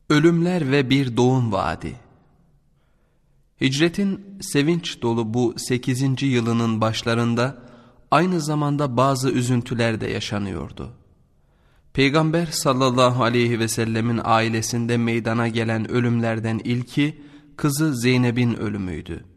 Ölümler ve bir doğum vaadi. Hicretin sevinç dolu bu 8. yılının başlarında aynı zamanda bazı üzüntüler de yaşanıyordu. Peygamber sallallahu aleyhi ve sellemin ailesinde meydana gelen ölümlerden ilki kızı Zeynep'in ölümüydü.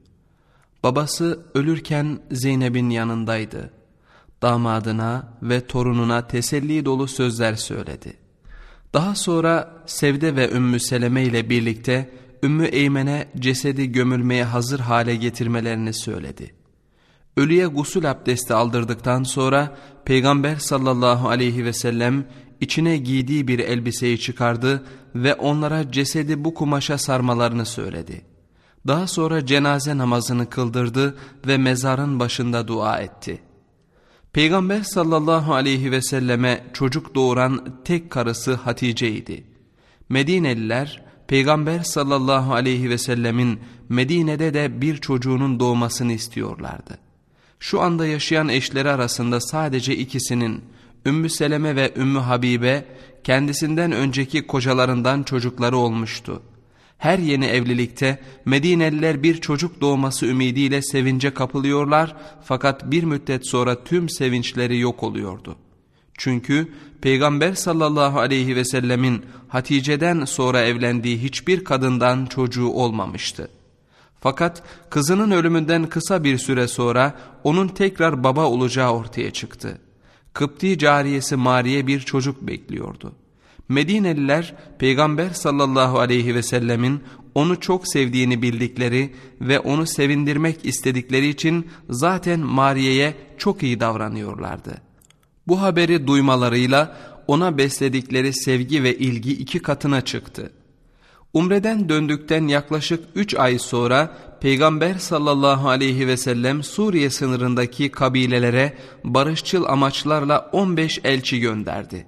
Babası ölürken Zeynep'in yanındaydı. Damadına ve torununa teselli dolu sözler söyledi. Daha sonra Sevde ve Ümmü Seleme ile birlikte Ümmü Eymen'e cesedi gömülmeye hazır hale getirmelerini söyledi. Ölüye gusül abdesti aldırdıktan sonra Peygamber sallallahu aleyhi ve sellem içine giydiği bir elbiseyi çıkardı ve onlara cesedi bu kumaşa sarmalarını söyledi. Daha sonra cenaze namazını kıldırdı ve mezarın başında dua etti. Peygamber sallallahu aleyhi ve selleme çocuk doğuran tek karısı Hatice'ydi. Medineliler Peygamber sallallahu aleyhi ve sellemin Medine'de de bir çocuğunun doğmasını istiyorlardı. Şu anda yaşayan eşleri arasında sadece ikisinin, Ümmü Seleme ve Ümmü Habibe, kendisinden önceki kocalarından çocukları olmuştu. Her yeni evlilikte Medineliler bir çocuk doğması ümidiyle sevince kapılıyorlar, fakat bir müddet sonra tüm sevinçleri yok oluyordu. Çünkü Peygamber sallallahu aleyhi ve sellemin Hatice'den sonra evlendiği hiçbir kadından çocuğu olmamıştı. Fakat kızının ölümünden kısa bir süre sonra onun tekrar baba olacağı ortaya çıktı. Kıpti cariyesi Mariye bir çocuk bekliyordu. Medineliler Peygamber sallallahu aleyhi ve sellemin onu çok sevdiğini bildikleri ve onu sevindirmek istedikleri için zaten Mariye'ye çok iyi davranıyorlardı. Bu haberi duymalarıyla ona besledikleri sevgi ve ilgi 2 katına çıktı. Umreden döndükten yaklaşık 3 ay sonra Peygamber sallallahu aleyhi ve sellem Suriye sınırındaki kabilelere barışçıl amaçlarla 15 elçi gönderdi.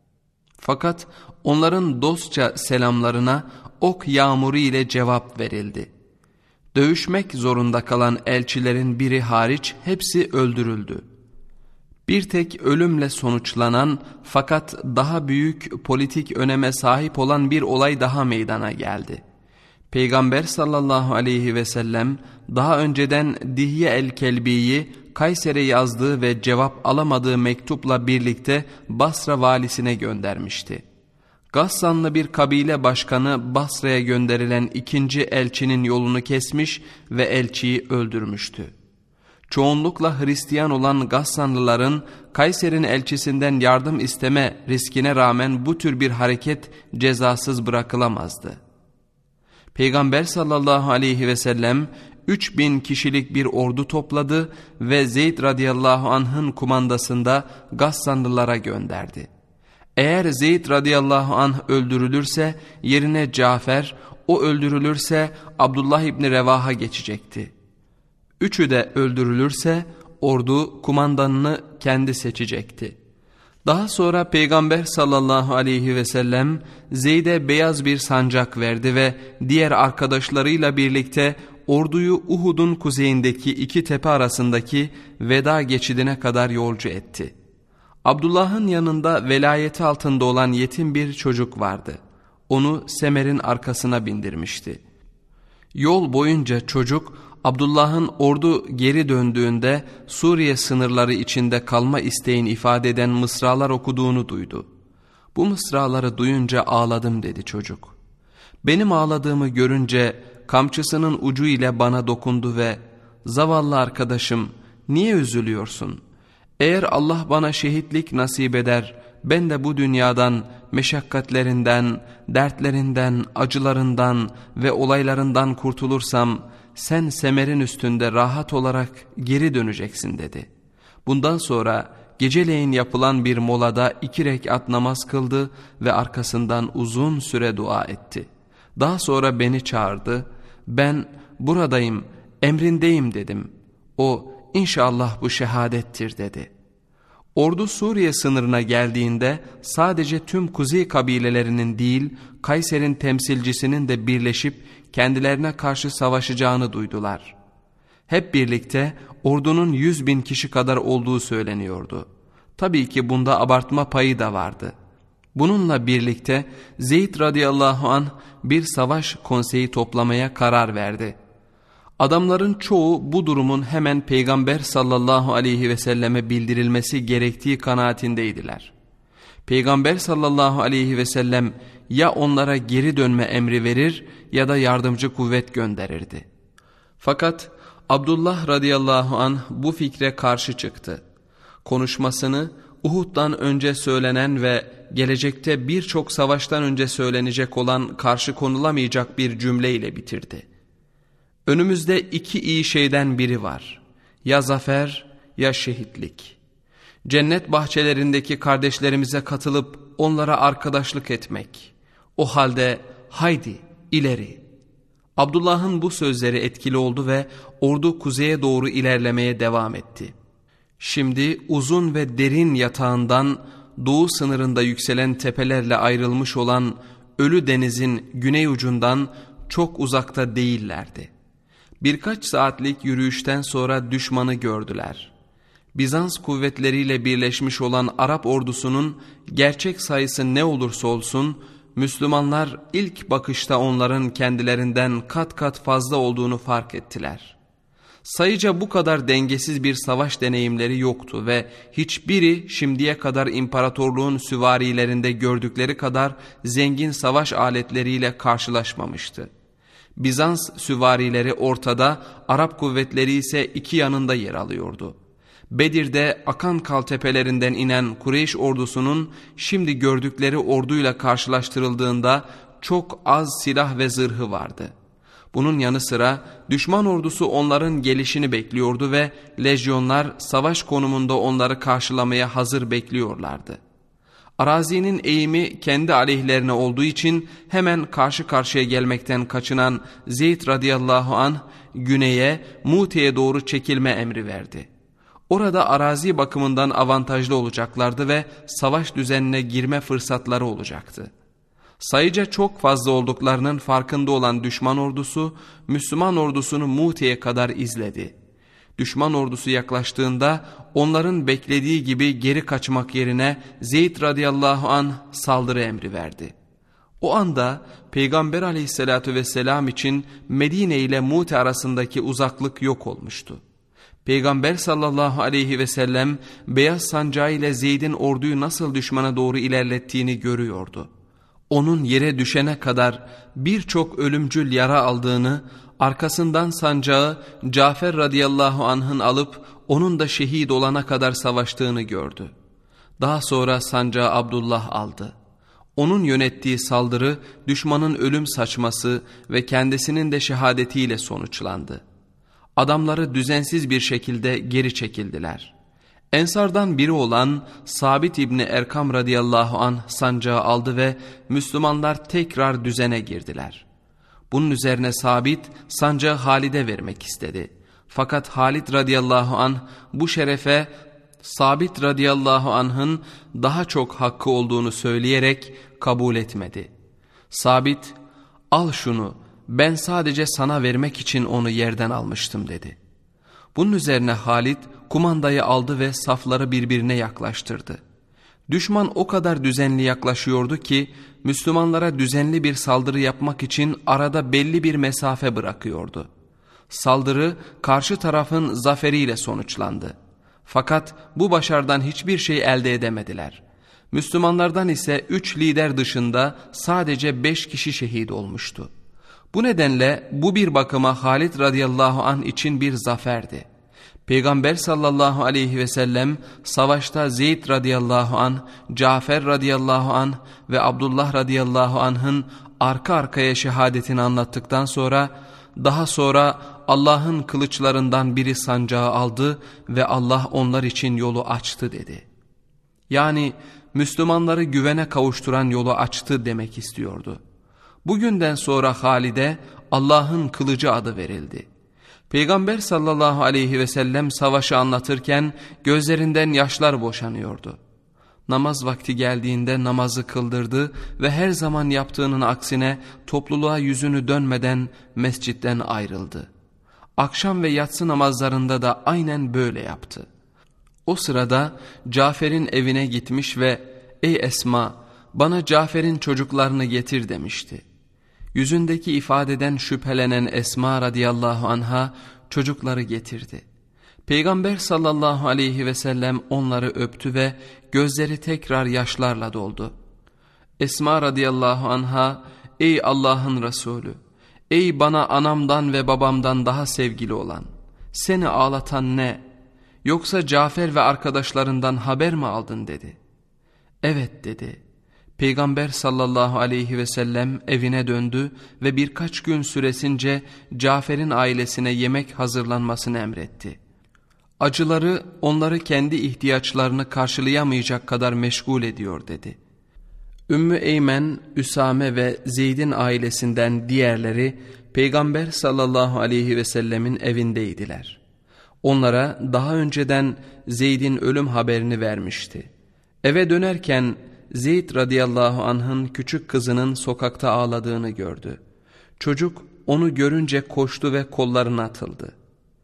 Fakat onların dostça selamlarına ok yağmuru ile cevap verildi. Dövüşmek zorunda kalan elçilerin biri hariç hepsi öldürüldü. Bir tek ölümle sonuçlanan fakat daha büyük politik öneme sahip olan bir olay daha meydana geldi. Peygamber sallallahu aleyhi ve sellem daha önceden Dihye el-Kelbi'yi Kayser'e yazdığı ve cevap alamadığı mektupla birlikte Basra valisine göndermişti. Gassanlı bir kabile başkanı Basra'ya gönderilen 2. elçinin yolunu kesmiş ve elçiyi öldürmüştü. Çoğunlukla Hristiyan olan Gassanlıların Kayser'in elçisinden yardım isteme riskine rağmen bu tür bir hareket cezasız bırakılamazdı. Peygamber sallallahu aleyhi ve sellem 3000 kişilik bir ordu topladı ve Zeyd radıyallahu anh'ın kumandasında Gassanlılara gönderdi. Eğer Zeyd radıyallahu anh öldürülürse yerine Cafer, o öldürülürse Abdullah İbni Revaha geçecekti. Üçü de öldürülürse ordu kumandanını kendi seçecekti. Daha sonra Peygamber sallallahu aleyhi ve sellem Zeyd'e beyaz bir sancak verdi ve diğer arkadaşlarıyla birlikte orduyu Uhud'un kuzeyindeki 2 tepe arasındaki Veda geçidine kadar yolcu etti. Abdullah'ın yanında velayeti altında olan yetim bir çocuk vardı. Onu Semer'in arkasına bindirmişti. Yol boyunca çocuk Abdullah'ın ordu geri döndüğünde Suriye sınırları içinde kalma isteğini ifade eden mısralar okuduğunu duydu. Bu mısraları duyunca ağladım dedi çocuk. Benim ağladığımı görünce kamçısının ucu ile bana dokundu ve zavallı arkadaşım niye üzülüyorsun? Eğer Allah bana şehitlik nasip eder, ben de bu dünyadan meşakkatlerinden, dertlerinden, acılarından ve olaylarından kurtulursam sen Semer'in üstünde rahat olarak geri döneceksin dedi. Bundan sonra geceleyin yapılan bir molada 2 rekat namaz kıldı ve arkasından uzun süre dua etti. Daha sonra beni çağırdı. Ben buradayım, emrindeyim dedim. O inşallah bu şehadettir dedi. Ordu Suriye sınırına geldiğinde sadece tüm kuzey kabilelerinin değil Kayser'in temsilcisinin de birleşip kendilerine karşı savaşacağını duydular. Hep birlikte ordunun 100.000 kişi kadar olduğu söyleniyordu. Tabii ki bunda abartma payı da vardı. Bununla birlikte Zeyd radıyallahu anh bir savaş konseyi toplamaya karar verdi. Adamların çoğu bu durumun hemen Peygamber sallallahu aleyhi ve selleme bildirilmesi gerektiği kanaatindeydiler. Peygamber sallallahu aleyhi ve sellem ya onlara geri dönme emri verir ya da yardımcı kuvvet gönderirdi. Fakat Abdullah radıyallahu anh bu fikre karşı çıktı. Konuşmasını Uhud'dan önce söylenen ve gelecekte birçok savaştan önce söylenecek olan karşı konulamayacak bir cümleyle bitirdi. Önümüzde iki iyi şeyden biri var. Ya zafer ya şehitlik. Cennet bahçelerindeki kardeşlerimize katılıp onlara arkadaşlık etmek. O halde haydi ileri. Abdullah'ın bu sözleri etkili oldu ve ordu kuzeye doğru ilerlemeye devam etti. Şimdi uzun ve derin yatağından doğu sınırında yükselen tepelerle ayrılmış olan Ölü Deniz'in güney ucundan çok uzakta değillerdi. Birkaç saatlik yürüyüşten sonra düşmanı gördüler. Bizans kuvvetleriyle birleşmiş olan Arap ordusunun gerçek sayısı ne olursa olsun, Müslümanlar ilk bakışta onların kendilerinden kat kat fazla olduğunu fark ettiler. Sayıca bu kadar dengesiz bir savaş deneyimleri yoktu ve hiçbiri şimdiye kadar imparatorluğun süvarilerinde gördükleri kadar zengin savaş aletleriyle karşılaşmamıştı. Bizans süvarileri ortada, Arap kuvvetleri ise iki yanında yer alıyordu. Bedir'de Akan Kal tepelerinden inen Kureyş ordusunun şimdi gördükleri orduyla karşılaştırıldığında çok az silah ve zırhı vardı. Bunun yanı sıra düşman ordusu onların gelişini bekliyordu ve lejyonlar savaş konumunda onları karşılamaya hazır bekliyorlardı. Arazinin eğimi kendi aleyhlerine olduğu için hemen karşı karşıya gelmekten kaçınan Zeyd radıyallahu anh güneye Mute'ye doğru çekilme emri verdi. Orada arazi bakımından avantajlı olacaklardı ve savaş düzenine girme fırsatları olacaktı. Sayıca çok fazla olduklarının farkında olan düşman ordusu Müslüman ordusunu Mute'ye kadar izledi. Düşman ordusu yaklaştığında onların beklediği gibi geri kaçmak yerine Zeyd radıyallahu anh saldırı emri verdi. O anda Peygamber aleyhissalatü vesselam için Medine ile Mute arasındaki uzaklık yok olmuştu. Peygamber sallallahu aleyhi ve sellem beyaz sancağı ile Zeyd'in orduyu nasıl düşmana doğru ilerlettiğini görüyordu. Onun yere düşene kadar birçok ölümcül yara aldığını, arkasından sancağı Cafer radıyallahu anh'ın alıp onun da şehit olana kadar savaştığını gördü. Daha sonra sancağı Abdullah aldı. Onun yönettiği saldırı düşmanın ölüm saçması ve kendisinin de şehadetiyle sonuçlandı. Adamları düzensiz bir şekilde geri çekildiler. Ensardan biri olan Sabit İbni Erkam radıyallahu anh sancağı aldı ve Müslümanlar tekrar düzene girdiler. Bunun üzerine Sabit sancağı Halid'e vermek istedi. Fakat Halid radıyallahu anh bu şerefe Sabit radıyallahu anh'ın daha çok hakkı olduğunu söyleyerek kabul etmedi. Sabit, "Al şunu, ben sadece sana vermek için onu yerden almıştım," dedi. Bunun üzerine Halid kumandayı aldı ve safları birbirine yaklaştırdı. Düşman o kadar düzenli yaklaşıyordu ki Müslümanlara düzenli bir saldırı yapmak için arada belli bir mesafe bırakıyordu. Saldırı karşı tarafın zaferiyle sonuçlandı. Fakat bu başarıdan hiçbir şey elde edemediler. Müslümanlardan ise 3 lider dışında sadece 5 kişi şehit olmuştu. Bu nedenle bu bir bakıma Halid radıyallahu anh için bir zaferdi. Peygamber sallallahu aleyhi ve sellem savaşta Zeyd radıyallahu anh, Cafer radıyallahu anh ve Abdullah radıyallahu anh'ın arka arkaya şehadetini anlattıktan daha sonra Allah'ın kılıçlarından biri sancağı aldı ve Allah onlar için yolu açtı dedi. Yani Müslümanları güvene kavuşturan yolu açtı demek istiyordu. Bugünden sonra Halid'e Allah'ın kılıcı adı verildi. Peygamber sallallahu aleyhi ve sellem savaşı anlatırken gözlerinden yaşlar boşanıyordu. Namaz vakti geldiğinde namazı kıldırdı ve her zaman yaptığının aksine topluluğa yüzünü dönmeden mescitten ayrıldı. Akşam ve yatsı namazlarında da aynen böyle yaptı. O sırada Cafer'in evine gitmiş ve "Ey Esma, bana Cafer'in çocuklarını getir demişti. Yüzündeki ifadeden şüphelenen Esma radıyallahu anha çocukları getirdi. Peygamber sallallahu aleyhi ve sellem onları öptü ve gözleri tekrar yaşlarla doldu. Esma radıyallahu anha, ey Allah'ın Resulü, ey bana anamdan ve babamdan daha sevgili olan, seni ağlatan ne? Yoksa Cafer ve arkadaşlarından haber mi aldın dedi. Evet dedi. Peygamber sallallahu aleyhi ve sellem evine döndü ve birkaç gün süresince Cafer'in ailesine yemek hazırlanmasını emretti. Acıları onları kendi ihtiyaçlarını karşılayamayacak kadar meşgul ediyor dedi. Ümmü Eymen, Üsame ve Zeyd'in ailesinden diğerleri Peygamber sallallahu aleyhi ve sellemin evindeydiler. Onlara daha önceden Zeyd'in ölüm haberini vermişti. Eve dönerken Zeyd radıyallahu anh'ın küçük kızının sokakta ağladığını gördü. Çocuk onu görünce koştu ve kollarına atıldı.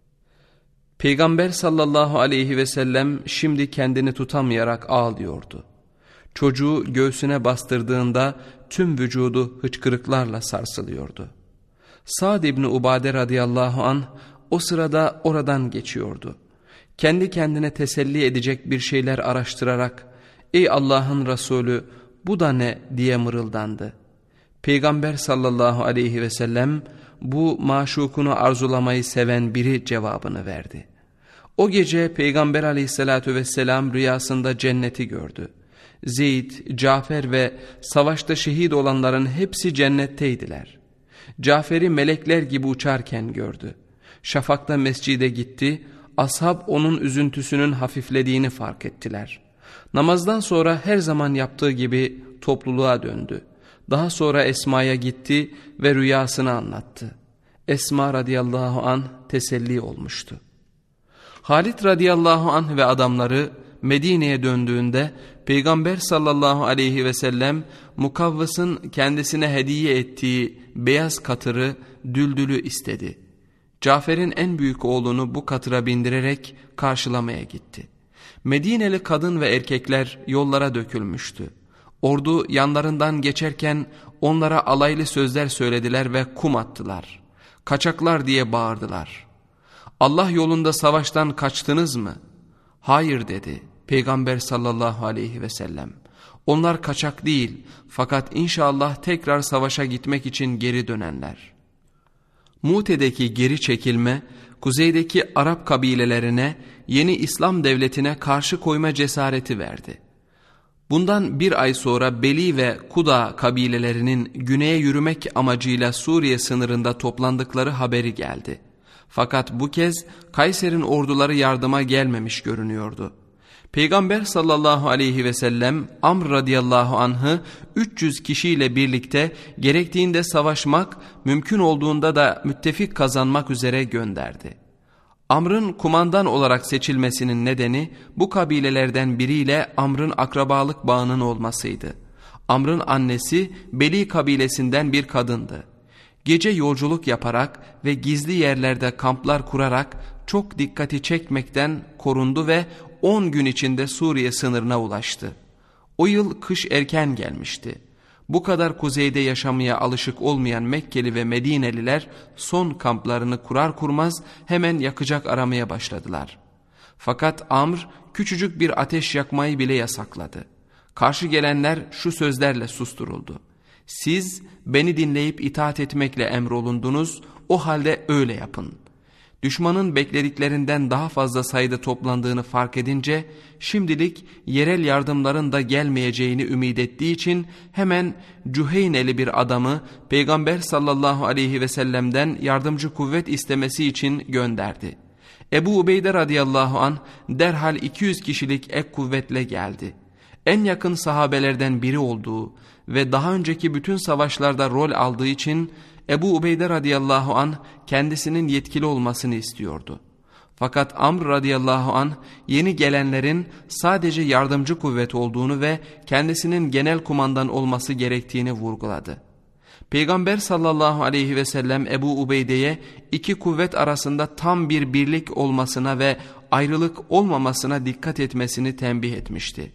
Peygamber sallallahu aleyhi ve sellem şimdi kendini tutamayarak ağlıyordu. Çocuğu göğsüne bastırdığında tüm vücudu hıçkırıklarla sarsılıyordu. Sa'd İbni Ubade radıyallahu anh o sırada oradan geçiyordu. Kendi kendine teselli edecek bir şeyler araştırarak ''Ey Allah'ın Resulü, bu da ne?'' diye mırıldandı. Peygamber sallallahu aleyhi ve sellem bu maşukunu arzulamayı seven biri cevabını verdi. O gece Peygamber aleyhissalatü vesselam rüyasında cenneti gördü. Zeyd, Cafer ve savaşta şehit olanların hepsi cennetteydiler. Cafer'i melekler gibi uçarken gördü. Şafakta mescide gitti, ashab onun üzüntüsünün hafiflediğini fark ettiler. Namazdan sonra her zaman yaptığı gibi topluluğa döndü. Daha sonra Esma'ya gitti ve rüyasını anlattı. Esma radıyallahu anh teselli olmuştu. Halid radıyallahu anh ve adamları Medine'ye döndüğünde Peygamber sallallahu aleyhi ve sellem Mukavvas'ın kendisine hediye ettiği beyaz katırı Düldül'ü istedi. Cafer'in en büyük oğlunu bu katıra bindirerek karşılamaya gitti. Medineli kadın ve erkekler yollara dökülmüştü. Ordu yanlarından geçerken onlara alaylı sözler söylediler ve kum attılar. Kaçaklar diye bağırdılar. Allah yolunda savaştan kaçtınız mı? Hayır dedi Peygamber sallallahu aleyhi ve sellem. Onlar kaçak değil fakat inşallah tekrar savaşa gitmek için geri dönenler. Mute'deki geri çekilme, kuzeydeki Arap kabilelerine yeni İslam devletine karşı koyma cesareti verdi. Bundan bir ay sonra Beli ve Kuda kabilelerinin güneye yürümek amacıyla Suriye sınırında toplandıkları haberi geldi. Fakat bu kez Kayser'in orduları yardıma gelmemiş görünüyordu. Peygamber sallallahu aleyhi ve sellem Amr radıyallahu anh'ı 300 kişiyle birlikte gerektiğinde savaşmak, mümkün olduğunda da müttefik kazanmak üzere gönderdi. Amr'ın kumandan olarak seçilmesinin nedeni bu kabilelerden biriyle Amr'ın akrabalık bağının olmasıydı. Amr'ın annesi Beli kabilesinden bir kadındı. Gece yolculuk yaparak ve gizli yerlerde kamplar kurarak çok dikkati çekmekten korundu ve 10 gün içinde Suriye sınırına ulaştı. O yıl kış erken gelmişti. Bu kadar kuzeyde yaşamaya alışık olmayan Mekkeli ve Medineliler son kamplarını kurar kurmaz hemen yakacak aramaya başladılar. Fakat Amr küçücük bir ateş yakmayı bile yasakladı. Karşı gelenler şu sözlerle susturuldu. Siz beni dinleyip itaat etmekle emrolundunuz, o halde öyle yapın. Düşmanın beklediklerinden daha fazla sayıda toplandığını fark edince şimdilik yerel yardımların da gelmeyeceğini ümit ettiği için hemen Cüheyneli bir adamı Peygamber sallallahu aleyhi ve sellem'den yardımcı kuvvet istemesi için gönderdi. Ebu Ubeyde radıyallahu anh derhal 200 kişilik ek kuvvetle geldi. En yakın sahabelerden biri olduğu ve daha önceki bütün savaşlarda rol aldığı için Ebu Ubeyde radıyallahu anh kendisinin yetkili olmasını istiyordu. Fakat Amr radıyallahu anh yeni gelenlerin sadece yardımcı kuvvet olduğunu ve kendisinin genel kumandan olması gerektiğini vurguladı. Peygamber sallallahu aleyhi ve sellem Ebu Ubeyde'ye iki kuvvet arasında tam bir birlik olmasına ve ayrılık olmamasına dikkat etmesini tembih etmişti.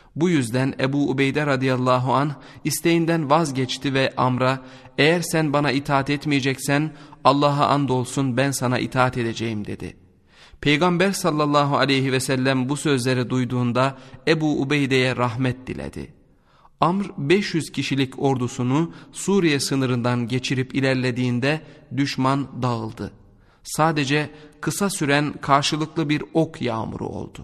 Bu yüzden Ebu Ubeyde radıyallahu anh isteğinden vazgeçti ve Amr'a eğer sen bana itaat etmeyeceksen Allah'a andolsun ben sana itaat edeceğim dedi. Peygamber sallallahu aleyhi ve sellem bu sözleri duyduğunda Ebu Ubeyde'ye rahmet diledi. Amr 500 kişilik ordusunu Suriye sınırından geçirip ilerlediğinde düşman dağıldı. Sadece kısa süren karşılıklı bir ok yağmuru oldu.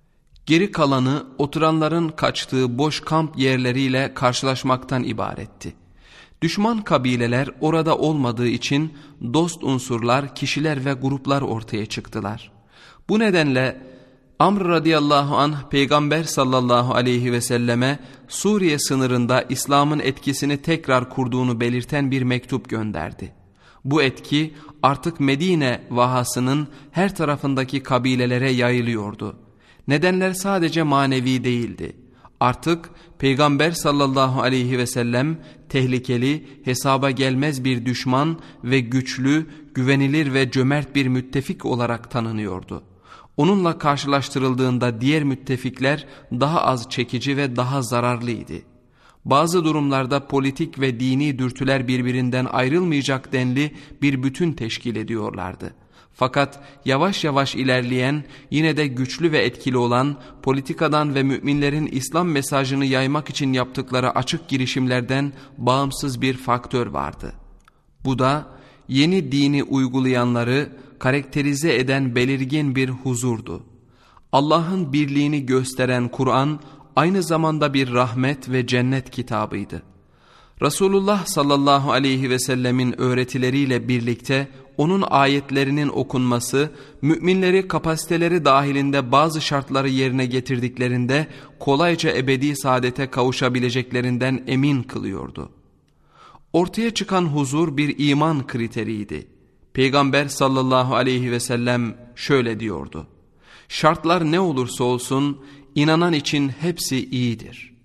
Geri kalanı oturanların kaçtığı boş kamp yerleriyle karşılaşmaktan ibaretti. Düşman kabileler orada olmadığı için dost unsurlar, kişiler ve gruplar ortaya çıktılar. Bu nedenle Amr radıyallahu anh Peygamber sallallahu aleyhi ve selleme Suriye sınırında İslam'ın etkisini tekrar kurduğunu belirten bir mektup gönderdi. Bu etki artık Medine vahasının her tarafındaki kabilelere yayılıyordu. Nedenler sadece manevi değildi. Artık Peygamber sallallahu aleyhi ve sellem tehlikeli, hesaba gelmez bir düşman ve güçlü, güvenilir ve cömert bir müttefik olarak tanınıyordu. Onunla karşılaştırıldığında diğer müttefikler daha az çekici ve daha zararlıydı. Bazı durumlarda politik ve dini dürtüler birbirinden ayrılmayacak denli bir bütün teşkil ediyorlardı. Fakat yavaş yavaş ilerleyen, yine de güçlü ve etkili olan, politikadan ve müminlerin İslam mesajını yaymak için yaptıkları açık girişimlerden bağımsız bir faktör vardı. Bu da yeni dini uygulayanları karakterize eden belirgin bir huzurdu. Allah'ın birliğini gösteren Kur'an aynı zamanda bir rahmet ve cennet kitabıydı. Resulullah sallallahu aleyhi ve sellemin öğretileriyle birlikte onun ayetlerinin okunması, müminleri kapasiteleri dahilinde bazı şartları yerine getirdiklerinde kolayca ebedi saadete kavuşabileceklerinden emin kılıyordu. Ortaya çıkan huzur bir iman kriteriydi. Peygamber sallallahu aleyhi ve sellem şöyle diyordu: şartlar ne olursa olsun inanan için hepsi iyidir.